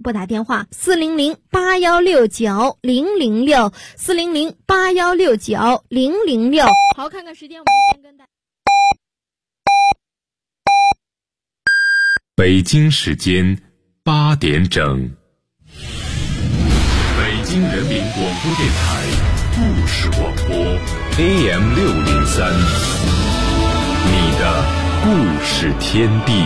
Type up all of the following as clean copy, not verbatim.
拨打电话400-8169-006，400-8169-006。好，看看时间，我们就先跟大家。 北京时间8点整，北京人民广播电台故事广播 AM603，你的故事天地。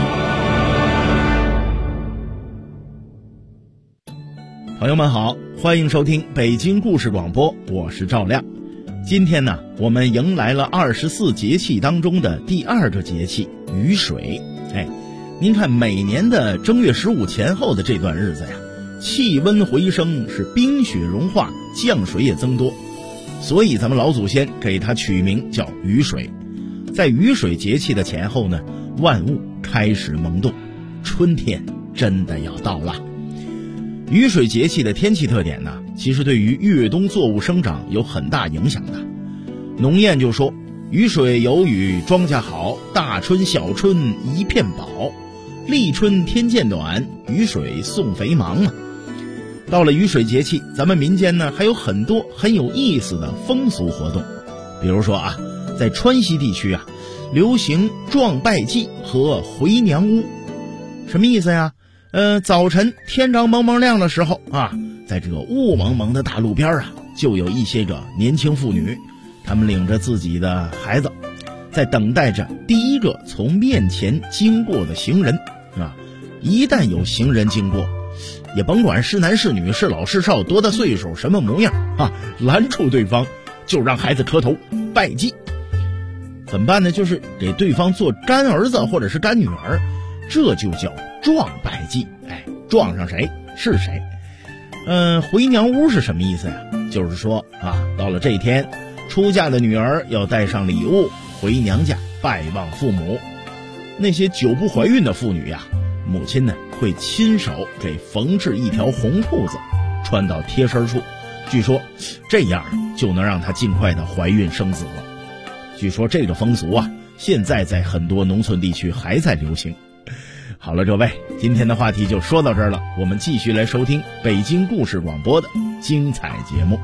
朋友们好，欢迎收听北京故事广播，我是赵亮。今天呢，我们迎来了24节气当中的第2个节气雨水。您看每年的正月15前后的这段日子呀，气温回升，是冰雪融化，降水也增多，所以咱们老祖先给它取名叫雨水。在雨水节气的前后呢，万物开始萌动，春天真的要到了。雨水节气的天气特点呢，其实对于越冬作物生长有很大影响的。农谚就说，雨水有雨庄稼好，大春小春一片宝，立春天渐短，雨水送肥忙啊。到了雨水节气，咱们民间呢还有很多很有意思的风俗活动。比如说啊，在川西地区啊，流行撞拜祭和回娘屋。什么意思呀？早晨天刚蒙蒙亮的时候啊，在这个雾蒙蒙的大路边啊，就有一些个年轻妇女，他们领着自己的孩子，在等待着第一个从面前经过的行人啊。一旦有行人经过，也甭管是男是女，是老是少，多大岁数，什么模样啊，拦住对方就让孩子磕头拜祭。怎么办呢？就是给对方做干儿子或者是干女儿，这就叫撞拜祭。撞上谁是谁。回娘屋是什么意思呀？就是说啊，到了这一天，出嫁的女儿要带上礼物回娘家拜望父母。那些久不怀孕的妇女呀，母亲呢会亲手给缝制一条红裤子，穿到贴身处，据说这样就能让她尽快的怀孕生子了。据说这个风俗啊，现在在很多农村地区还在流行。好了，各位，今天的话题就说到这儿了，我们继续来收听北京故事广播的精彩节目。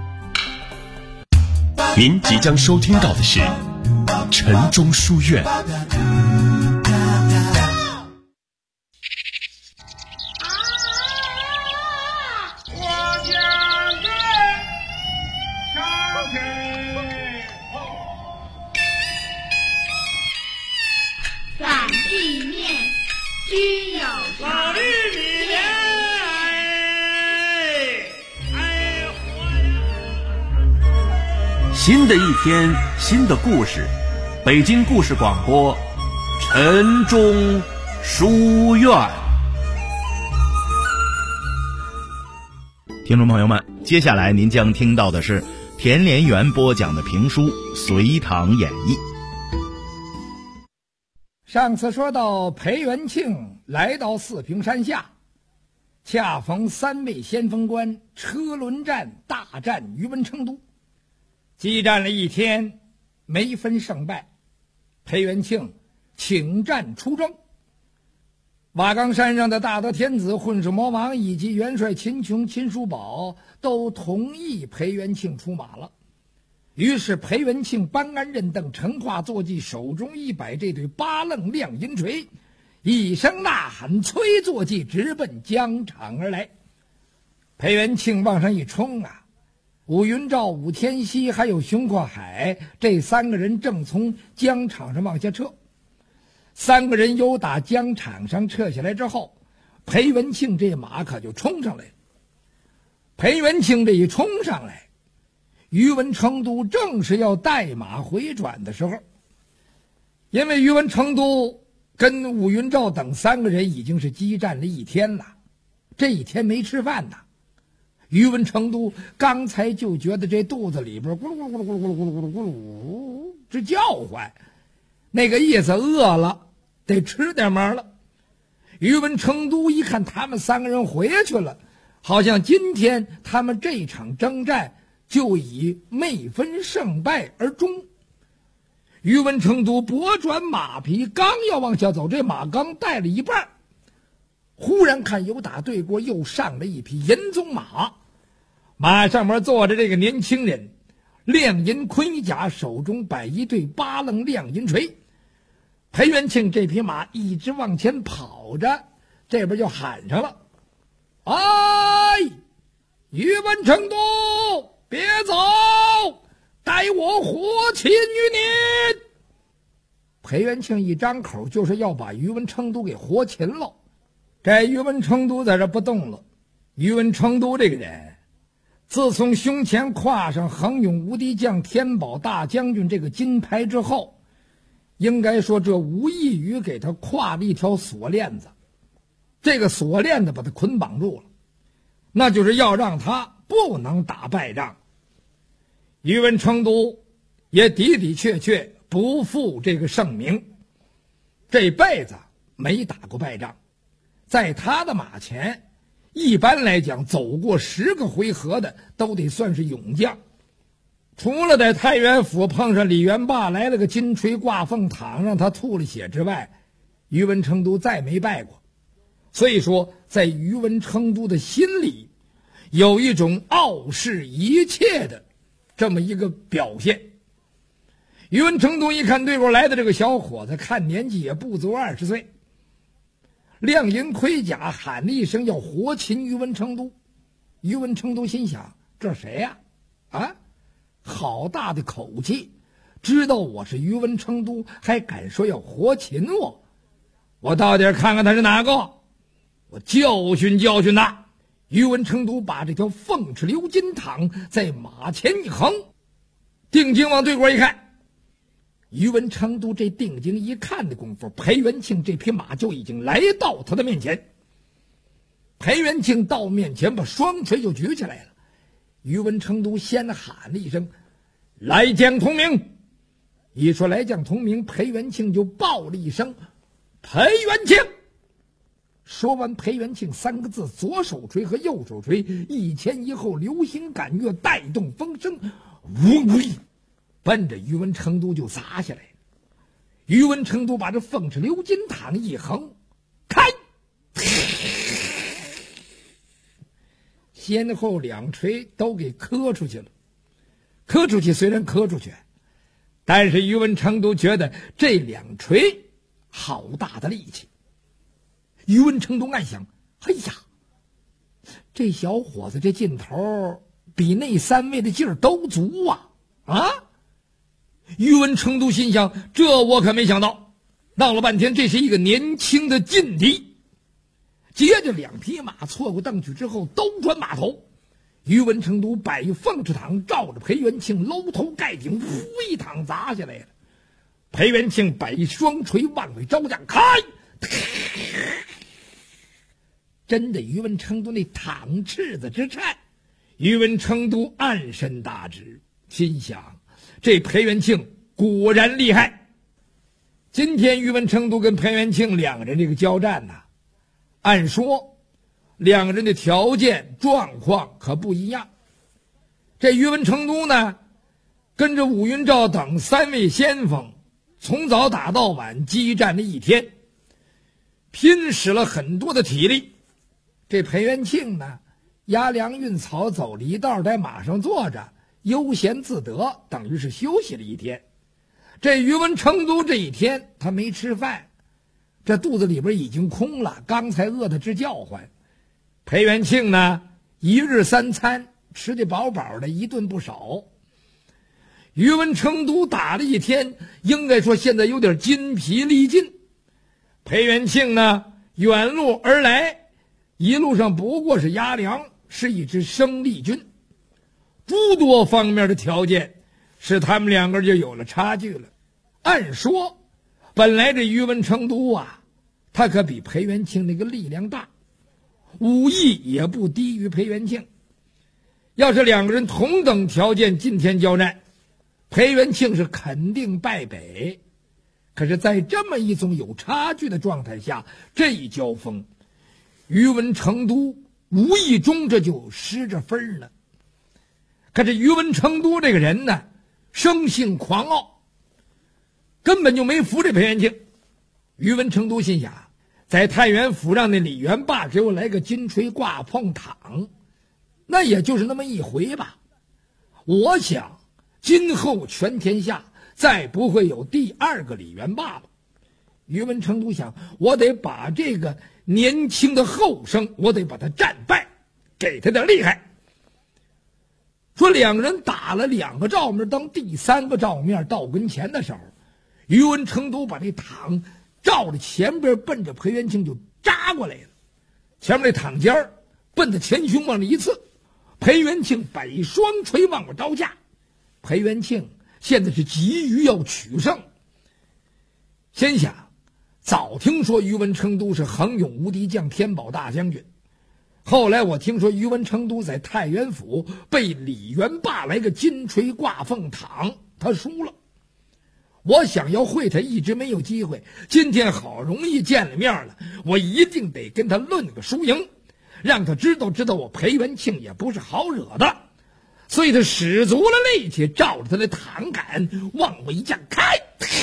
您即将收听到的是晨钟书院。 新的一天，新的故事，北京故事广播晨钟书院。 听众朋友们，接下来您将听到的是田连元播讲的评书《隋唐演义》。 上次说到裴元庆来到四平山下，恰逢3位先锋官车轮战大战于文成都，激战了一天，没分胜败。裴元庆请战出征，瓦岗山上的大德天子混世魔王以及元帅秦琼、秦叔宝都同意裴元庆出马了。于是裴元庆、班安任等成化坐骑手中100这对八楞亮银锤，一声呐喊，催坐骑直奔疆场而来。裴元庆往上一冲啊，武云照、武天锡还有熊阔海这3个人正从疆场上往下撤。3个人由打疆场上撤下来之后，裴元庆这马可就冲上来了。裴元庆这一冲上来，于文成都正是要带马回转的时候，因为于文成都跟武云照等3个人已经是激战了一天了，这一天没吃饭呢。于文成都刚才就觉得这肚子里边咕噜咕噜咕噜咕噜咕噜咕噜咕噜直叫唤，那个意思饿了，得吃点嘛了。于文成都一看他们3个人回去了，好像今天他们这场征战就以没分胜败而终。于文成都拨转马匹，刚要往下走，这马刚带了一半， 忽然看有打对过又上了一匹银鬃马，马上面坐着这个年轻人，亮银盔甲，手中摆一对八棱亮银锤。裴元庆这匹马一直往前跑着，这边就喊上了：“哎，宇文成都，别走，待我活擒于你！”裴元庆一张口就是要把宇文成都给活擒了。这宇文成都在这不动了。宇文成都这个人，自从胸前挎上恒勇无敌将天宝大将军这个金牌之后，应该说这无异于给他挎了一条锁链子。这个锁链子把他捆绑住了，那就是要让他不能打败仗。宇文成都也的的确确不负这个盛名，这辈子没打过败仗。在他的马前，一般来讲走过10个回合的都得算是勇将。除了在太原府碰上李元霸来了个金锤挂凤躺让他吐了血之外，宇文成都再没败过。所以说在宇文成都的心里有一种傲视一切的这么一个表现。宇文成都一看对过来的这个小伙子，看年纪也不足20岁，亮银盔甲，喊了一声要活擒宇文成都。宇文成都心想，这谁呀？好大的口气，知道我是宇文成都还敢说要活擒我，我到底看看他是哪个，我教训教训他。宇文成都把这条凤翅鎏金镗在马前一横，定睛往对过一看。宇文成都这定睛一看的功夫，裴元庆这匹马就已经来到他的面前。裴元庆到面前把双锤就举起来了。宇文成都先喊了一声：“来将同名！”一说来将同名，裴元庆就报了一声：“裴元庆！”说完裴元庆3个字，左手锤和右手锤一前一后，流星赶月，带动风声，嗡嗡，奔着宇文成都就砸下来。宇文成都把这凤翅鎏金镗一横，开，先后2锤都给磕出去了。磕出去虽然磕出去，但是宇文成都觉得这2锤好大的力气。宇文成都暗想：哎呀，这小伙子这劲头比那3位的劲儿都足啊！宇文成都心想，这我可没想到。闹了半天，这是一个年轻的劲敌。接着2匹马错过邓曲之后，都转马头。宇文成都摆凤翅镗，照着裴元庆搂头盖顶，呼一镗砸下来了。裴元庆摆双锤往外招架，开！真的，宇文成都那镗翅子之颤，宇文成都暗身大直，心想这裴元庆果然厉害。今天宇文成都跟裴元庆2个人这个交战呢，按说2个人的条件状况可不一样。这宇文成都呢，跟着武云照等3位先锋，从早打到晚，激战了1天，拼使了很多的体力。这裴元庆呢，压粮运草，走了一道，在马上坐着，悠闲自得，等于是休息了1天。这宇文成都这1天他没吃饭，这肚子里边已经空了，刚才饿得直叫唤。裴元庆呢，1日3餐吃得饱饱的，一顿不少。宇文成都打了1天，应该说现在有点筋疲力尽。裴元庆呢，远路而来，一路上不过是压粮，是一支生力军，诸多方面的条件使他们2个就有了差距了。按说本来这宇文成都啊，他可比裴元庆那个力量大，武艺也不低于裴元庆。要是2个人同等条件今天交战，裴元庆是肯定败北。可是在这么一种有差距的状态下，这一交锋，宇文成都无意中这就失着分了。可是宇文成都这个人呢，生性狂傲，根本就没服这裴元庆。宇文成都心想， 在太原府让那李元霸给我来个金锤挂碰躺，那也就是那么一回吧。我想今后全天下再不会有第二个李元霸了。宇文成都想，我得把这个年轻的后生，我得把他战败，给他点厉害。说两人打了2个照面，当第3个照面到跟前的时候，宇文成都把这躺照着前边，奔着裴元庆就扎过来了。前面这躺尖儿奔着前胸往里一刺，裴元庆把一双锤往我招架。裴元庆现在是急于要取胜，先想早听说宇文成都是横勇无敌将，天宝大将军。后来我听说宇文成都在太原府被李元霸来个金锤挂凤躺，他输了。我想要会他一直没有机会，今天好容易见了面了，我一定得跟他论个输赢，让他知道我裴元庆也不是好惹的。所以他使足了力气，照着他的躺杆往我一架开，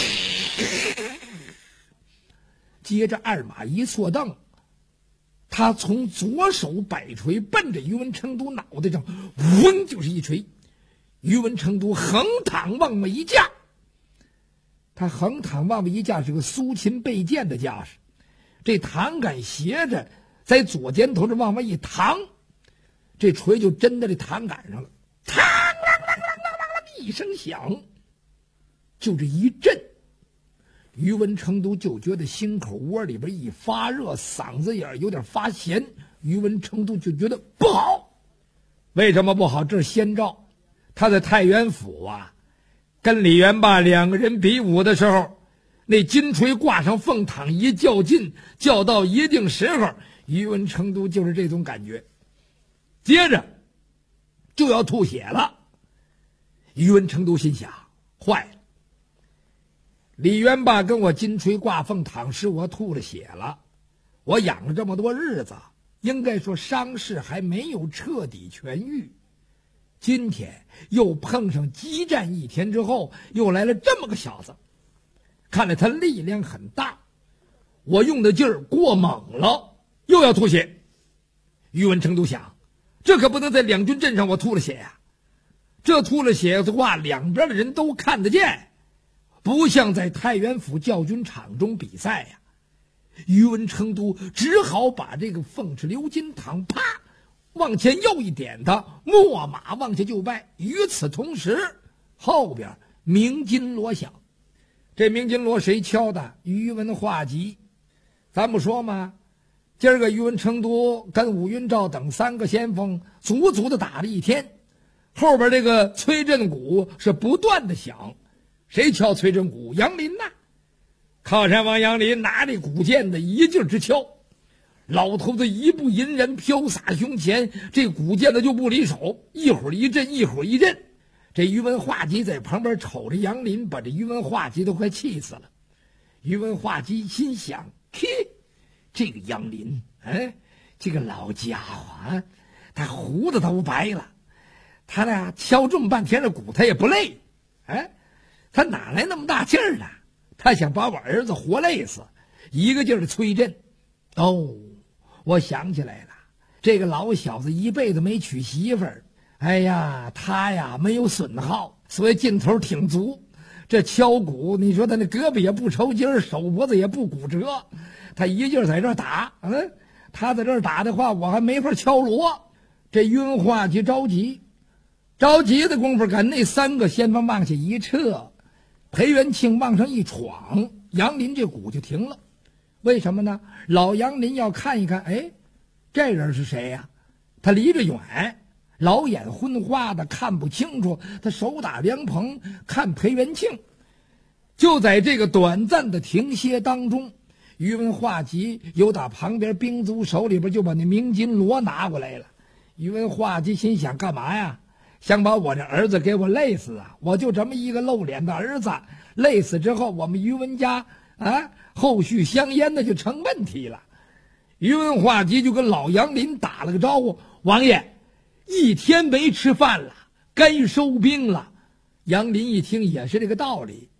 接着二马一错蹬，他从左手摆锤奔着宇文成都脑袋上嗡就是一锤。宇文成都横躺往我一架，他横躺往我一架是个苏秦背剑的架势，这躺杆斜着在左肩头上往外一躺，这锤就真在这躺杆上了，嘡啷啷啷啷啷啷一声响，就这一震，宇文成都就觉得心口窝里边一发热，嗓子眼有点发咸。宇文成都就觉得不好。为什么不好？这是先兆。他在太原府啊，跟李元霸2个人比武的时候，那金锤挂上凤躺一较劲，较到一定时候，宇文成都就是这种感觉，接着就要吐血了。宇文成都心想，坏了，李元霸跟我金锤挂凤躺使我吐了血了，我养了这么多日子，应该说伤势还没有彻底痊愈，今天又碰上激战1天之后，又来了这么个小子，看来他力量很大，我用的劲儿过猛了，又要吐血。宇文成都想，这可不能在两军阵上我吐了血呀，这吐了血的话，两边的人都看得见，不像在太原府教军场中比赛呀。宇文成都只好把这个凤翅鎏金躺啪往前又一点，他秣马往下就拜。与此同时，后边鸣金锣响。这鸣金锣谁敲的？宇文化及。咱不说吗？今儿个宇文成都跟武云照等3个先锋足足的打了1天，后边这个催阵鼓是不断的响。谁敲催阵鼓？杨林呐！靠山王杨林拿着鼓剑的一劲直敲，老头子一步银人飘洒胸前，这鼓剑的就不离手，一会儿一阵一会儿一阵。这宇文化及在旁边瞅着杨林，把这宇文化及都快气死了。宇文化及心想，嘿，这个杨林，这个老家伙啊，他胡子都白了，他俩敲这么半天的鼓他也不累，他哪来那么大劲儿呢？他想把我儿子活累死，一个劲儿的催阵。哦，我想起来了，这个老小子一辈子没娶媳妇儿，哎呀，他呀没有损耗，所以劲头挺足。这敲鼓，你说他那胳膊也不抽筋，手脖子也不骨折，他一劲儿在这打，他在这儿打的话，我还没法敲锣。这宇文化及着急的功夫，赶那3个先锋往下一撤，裴元庆往上一闯，杨林这鼓就停了。为什么呢？老杨林要看一看，这人是谁呀？他离着远，老眼昏花的看不清楚，他手打凉棚看裴元庆。就在这个短暂的停歇当中，宇文化及由打旁边兵卒手里边就把那鸣金锣拿过来了。宇文化及心想，干嘛呀？想把我这儿子给我累死啊！我就这么一个露脸的儿子，累死之后，我们宇文家后续香烟的就成问题了。宇文化及就跟老杨林打了个招呼，王爷1天没吃饭了，该收兵了。杨林一听也是这个道理，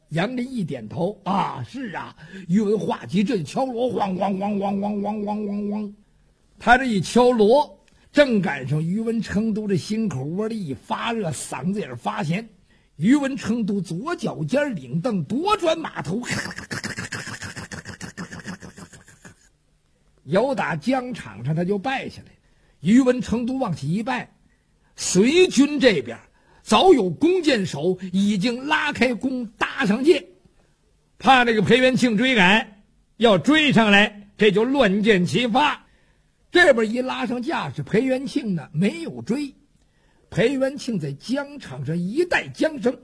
杨林一点头，啊，是啊。宇文化及这一敲锣，咣咣咣咣咣咣咣咣咣，他这一敲锣，正赶上宇文成都这心口窝里一发热，嗓子眼发咸。宇文成都左脚尖领蹬，夺转马头，由打疆场上他就败下来。宇文成都往起一拜，随军这边早有弓箭手已经拉开弓搭上箭，怕这个裴元庆追赶，要追上来，这就乱箭齐发。这边一拉上架势，裴元庆呢没有追。裴元庆在疆场上一带缰绳，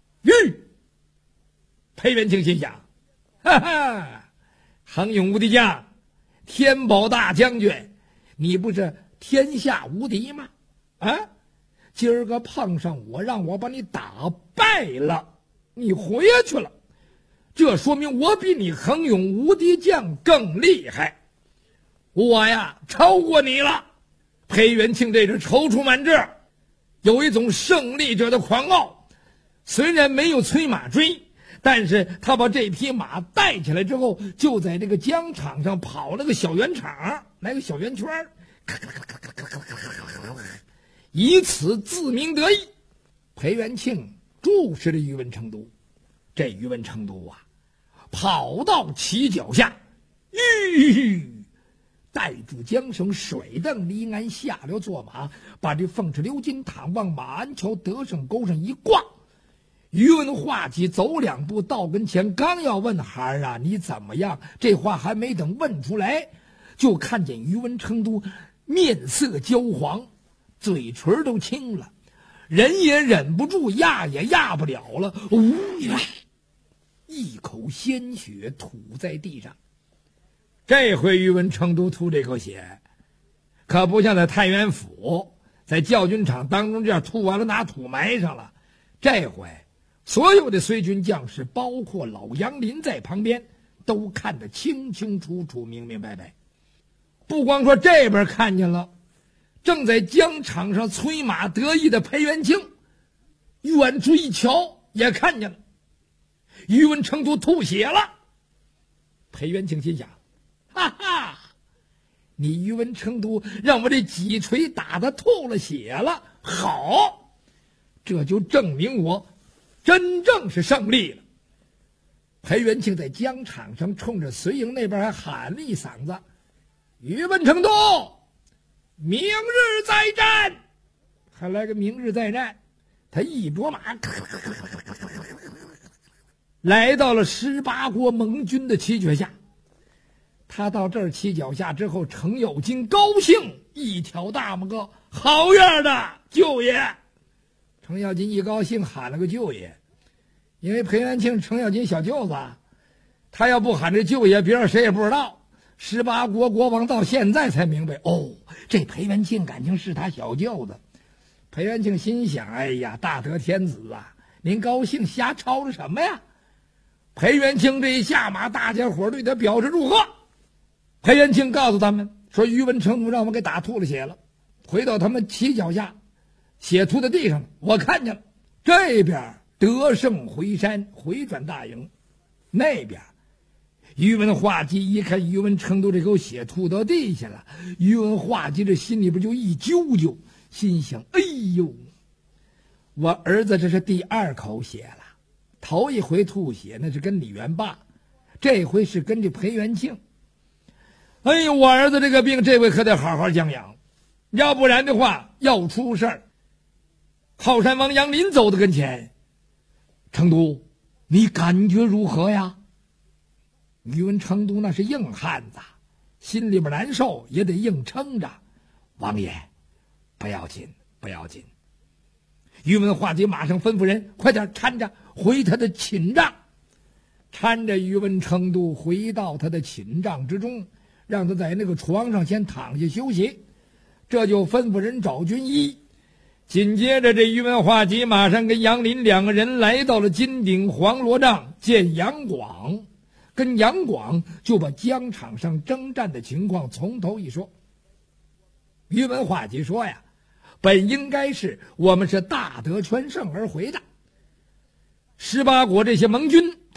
裴元庆心想，哈哈，恒勇无敌将，天宝大将军，你不是天下无敌吗？啊，今儿个碰上我，让我把你打败了，你回去了，这说明我比你恒勇无敌将更厉害，我呀超过你了。裴元庆这是踌躇满志，有一种胜利者的狂傲。虽然没有催马追，但是他把这匹马带起来之后，就在这个疆场上跑了个小圆场，来个小圆圈，以此自鸣得意。裴元庆注视着宇文成都，这宇文成都啊，跑到其脚下，带住缰绳，水蹬离鞍，下了坐马，把这凤翅鎏金塔往马鞍桥得胜钩上一挂。宇文化及走两步到跟前，刚要问孩儿啊你怎么样，这话还没等问出来，就看见宇文成都面色焦黄，嘴唇都青了，忍也忍不住，压也压不了了，一口鲜血吐在地上。这回宇文成都吐这口血，可不像在太原府在教军场当中这样吐完了拿土埋上了，这回所有的随军将士，包括老杨林在旁边，都看得清清楚楚，明明白白。不光说这边看见了，正在疆场上催马得意的裴元庆，远处一瞧也看见了，宇文成都吐血了。裴元庆心想，哈哈，你宇文成都让我这几锤打得吐了血了，好，这就证明我真正是胜利了。裴元庆在疆场上冲着随营那边还喊了一嗓子，宇文成都，明日再战，还来个明日再战。他一拨马，来到了18国盟军的旗脚下。他到这儿旗脚下之后，程咬金高兴，一挑大拇哥，好样的，舅爷。程咬金一高兴，喊了个舅爷，因为裴元庆程咬金小舅子，他要不喊这舅爷，别人谁也不知道。18国国王到现在才明白，哦，这裴元庆感情是他小舅子。裴元庆心想，哎呀，大德天子啊，您高兴瞎吵吵什么呀？裴元庆这一下马，大家伙对他表示祝贺。裴元庆告诉他们说，宇文成都让我给打吐了血了，回到他们旗脚下，血吐在地上，我看见了。这边得胜回山，回转大营，那边宇文化及一看宇文成都这口血吐到地下了，宇文化及这心里边就一揪揪，心想，哎呦，我儿子这是第2口血了，头一回吐血那是跟李元霸，这回是跟这裴元庆。哎呦，我儿子这个病这回可得好好将养，要不然的话要出事儿。靠山王杨林走到跟前，成都，你感觉如何呀？宇文成都那是硬汉子，心里边难受也得硬撑着。王爷，不要紧，不要紧。宇文化及马上吩咐人，快点搀着回他的寝帐。搀着宇文成都回到他的寝帐之中，让他在那个床上先躺下休息，这就吩咐人找军医。紧接着这宇文化及马上跟杨林2个人来到了金鼎黄罗帐见杨广，跟杨广就把疆场上征战的情况从头一说。宇文化及说呀，本应该是我们是大得全胜而回的，18国这些盟军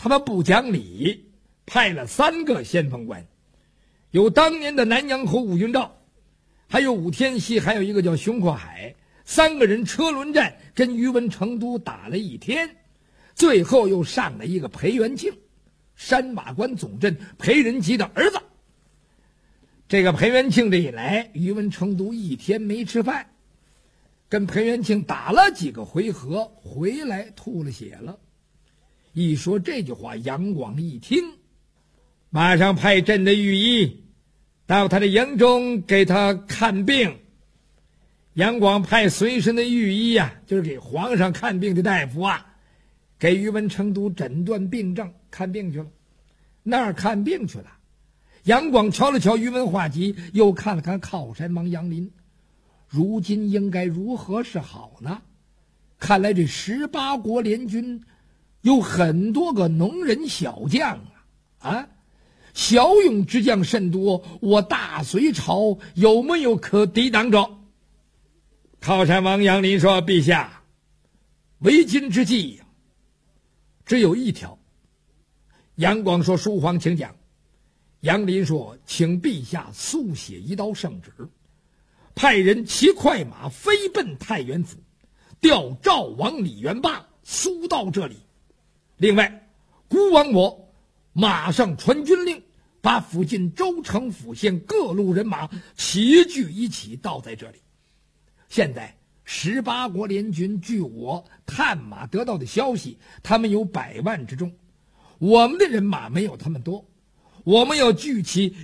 他们不讲理，派了3个先锋官，有当年的南阳侯武云照，还有武天锡，还有一个叫熊阔海，3个人车轮战跟于文成都打了1天，最后又上了一个裴元庆，山马关总镇裴仁吉的儿子。这个裴元庆这一来，于文成都1天没吃饭，跟裴元庆打了几个回合，回来吐了血了。一说这句话，杨广一听，马上派镇的御医到他的营中给他看病。杨广派随身的御医啊，就是给皇上看病的大夫啊，给于文成都诊断病症，看病去了。那儿看病去了。杨广瞧了瞧于文化及，又看了看靠山王杨林，如今应该如何是好呢？看来这18国联军有很多个农人小将啊，骁勇之将甚多，我大隋朝有没有可抵挡者？靠山王杨林说：“陛下，为今之计只有一条。”杨广说：“书皇请讲。”杨林说：“请陛下速写一道圣旨，派人骑快马飞奔太原府，调赵王李元霸速到这里。另外，孤王我马上传军令，把附近州城府县各路人马齐聚一起，到在这里。现在18国联军据我探马得到的消息，他们有100万之众，我们的人马没有他们多，我们要聚齐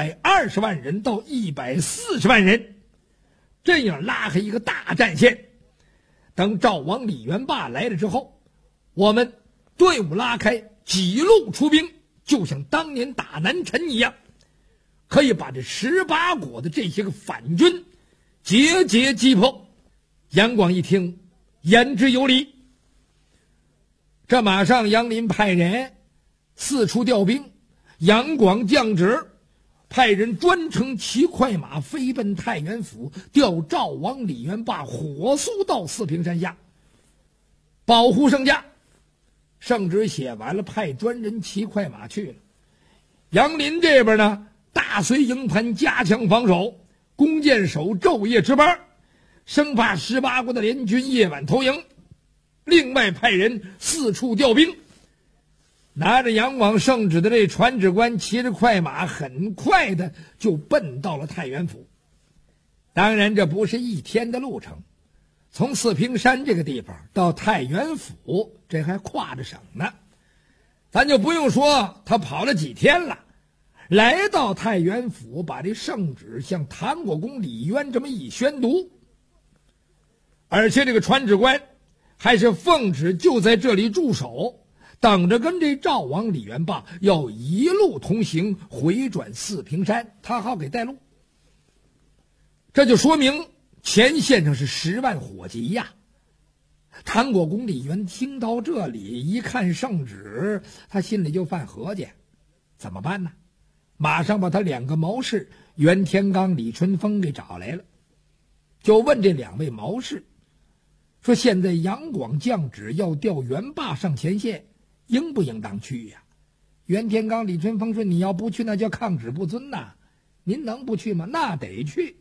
120万人到140万人，这样拉开一个大战线。等赵王李元霸来了之后，我们队伍拉开，几路出兵，就像当年打南陈一样，可以把这18国的这些个反军节节击破。”杨广一听，言之有理。这马上杨林派人四处调兵，杨广降旨，派人专程骑快马飞奔太原府，调赵王李元霸火速到四平山下保护圣驾。圣旨写完了，派专人骑快马去了。杨林这边呢，大隋营盘加强防守，弓箭手昼夜值班，生怕18国的联军夜晚投营。另外派人四处调兵，拿着杨广圣旨的这传旨官骑着快马，很快的就奔到了太原府。当然这不是1天的路程，从四平山这个地方到太原府，这还跨着省呢，咱就不用说他跑了几天了。来到太原府，把这圣旨向唐国公李渊这么一宣读，而且这个传旨官还是奉旨就在这里驻守，等着跟这赵王李元霸要一路同行，回转四平山，他好给带路。这就说明前线上是10万火急呀。唐国公李渊听到这里，一看圣旨，他心里就犯合计，怎么办呢？马上把他2个谋士袁天罡、李春风给找来了，就问这2位谋士说，现在杨广降旨要调元霸上前线，应不应当去呀？袁天罡、李春风说，你要不去那叫抗旨不遵呐，您能不去吗？那得去。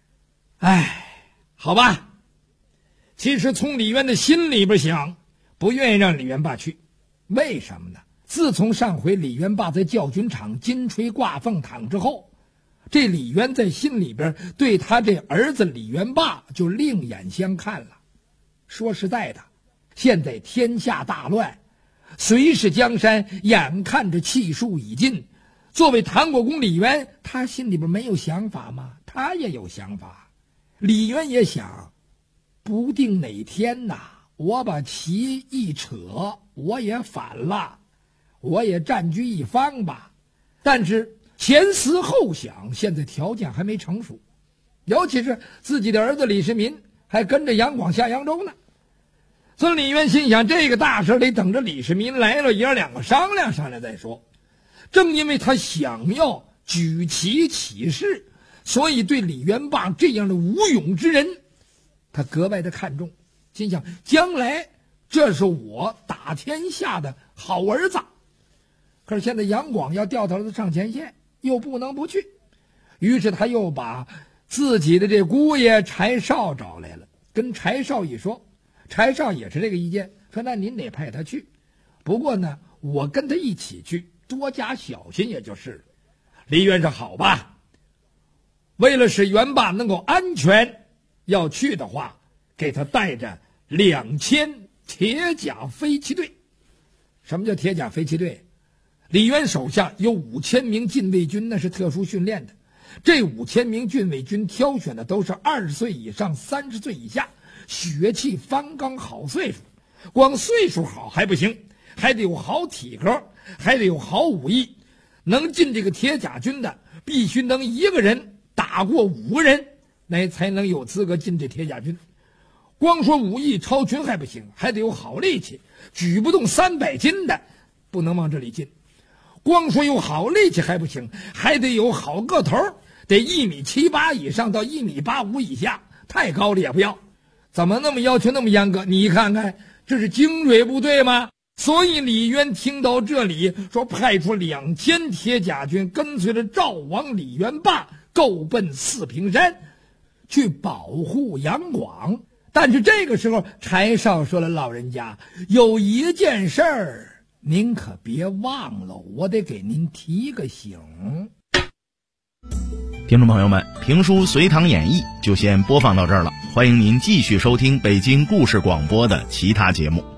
好吧，其实从李渊的心里边想，不愿意让李元霸去。为什么呢？自从上回李元霸在教军场金锤挂凤躺之后，这李渊在心里边对他这儿子李元霸就另眼相看了。说实在的，现在天下大乱，隋氏江山眼看着气数已尽，作为唐国公李渊，他心里边没有想法吗？他也有想法。李渊也想，不定哪天呐，我把旗一扯，我也反了，我也占据一方吧。但是前思后想，现在条件还没成熟，尤其是自己的儿子李世民还跟着杨广下扬州呢。所以李渊心想，这个大事得等着李世民来了，爷2个商量商量再说。正因为他想要举旗起事，所以对李元霸这样的无勇之人，他格外的看重，心想将来这是我打天下的好儿子， 可是现在杨广要调他上前线，又不能不去，于是他又把自己的这姑爷柴少找来了，跟柴少一说，柴少也是这个意见，说那您得派他去，不过呢我跟他一起去，多加小心也就是了。李渊说好吧，为了使袁霸能够安全，要去的话给他带着2000铁甲飞骑队。什么叫铁甲飞骑队？李渊手下有5000名禁卫军，那是特殊训练的。这5000名禁卫军挑选的都是20岁以上30岁以下，血气方刚，好岁数。光岁数好还不行，还得有好体格，还得有好武艺。能进这个铁甲军的必须能一个人打过5个人，那才能有资格进这铁甲军。光说武艺超群还不行，还得有好力气，举不动300斤的不能往这里进。光说有好力气还不行，还得有好个头，得1.78米以上到1.85米以下，太高了也不要。怎么那么要求那么严格？你看看，这是精锐部队吗？所以李渊听到这里，说派出2000铁甲军跟随着赵王李元霸够奔四平山，去保护杨广。但是这个时候柴少说了，老人家有一件事儿您可别忘了，我得给您提个醒。 听众朋友们，评书《隋唐演义》就先播放到这儿了，欢迎您继续收听北京故事广播的其他节目。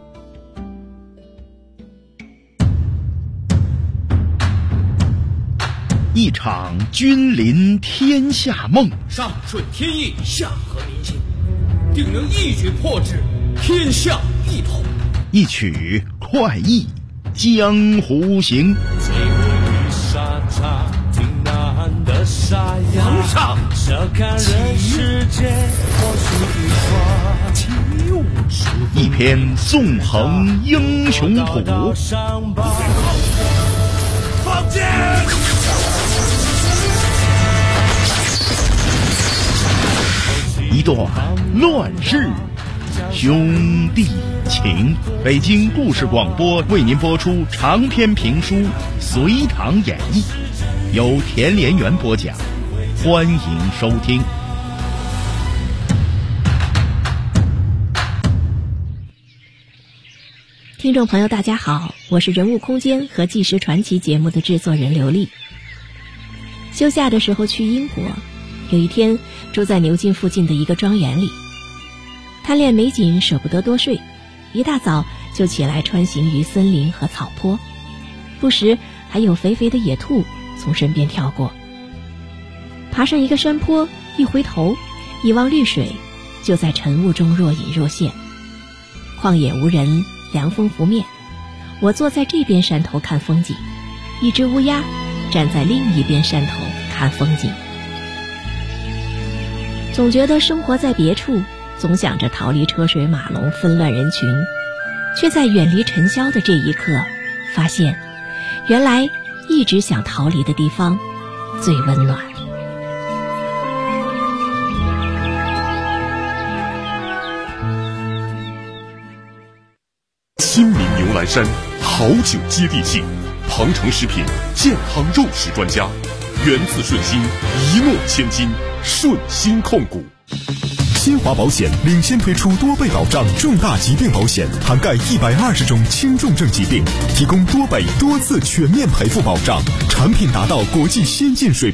一场君临天下梦， 上顺天意，下合民心，定能一举破之，天下一统。 一曲快意江湖行。 最不与沙场挺难的沙哑， 皇上笑看人世间或许一花， 一篇纵横英雄谱， 放箭！ 一段乱世兄弟情。北京故事广播为您播出长篇评书《隋唐演义》，由田连元播讲，欢迎收听。 听众朋友大家好，我是人物空间和纪实传奇节目的制作人刘丽。休假的时候去英国，有一天住在牛津附近的一个庄园里，贪恋美景舍不得多睡，一大早就起来穿行于森林和草坡，不时还有肥肥的野兔从身边跳过。爬上一个山坡，一回头一望绿水，就在晨雾中若隐若现。旷野无人，凉风拂面，我坐在这边山头看风景，一只乌鸦站在另一边山头看风景。总觉得生活在别处，总想着逃离车水马龙纷乱人群，却在远离尘嚣的这一刻发现，原来一直想逃离的地方最温暖。 亲民牛栏山好酒接地气，庞城食品健康肉食专家，源自顺心，一诺千金，顺心控股。新华保险领先推出多倍保障重大疾病保险，涵盖120种轻重症疾病，提供多倍多次全面赔付保障，产品达到国际先进水平。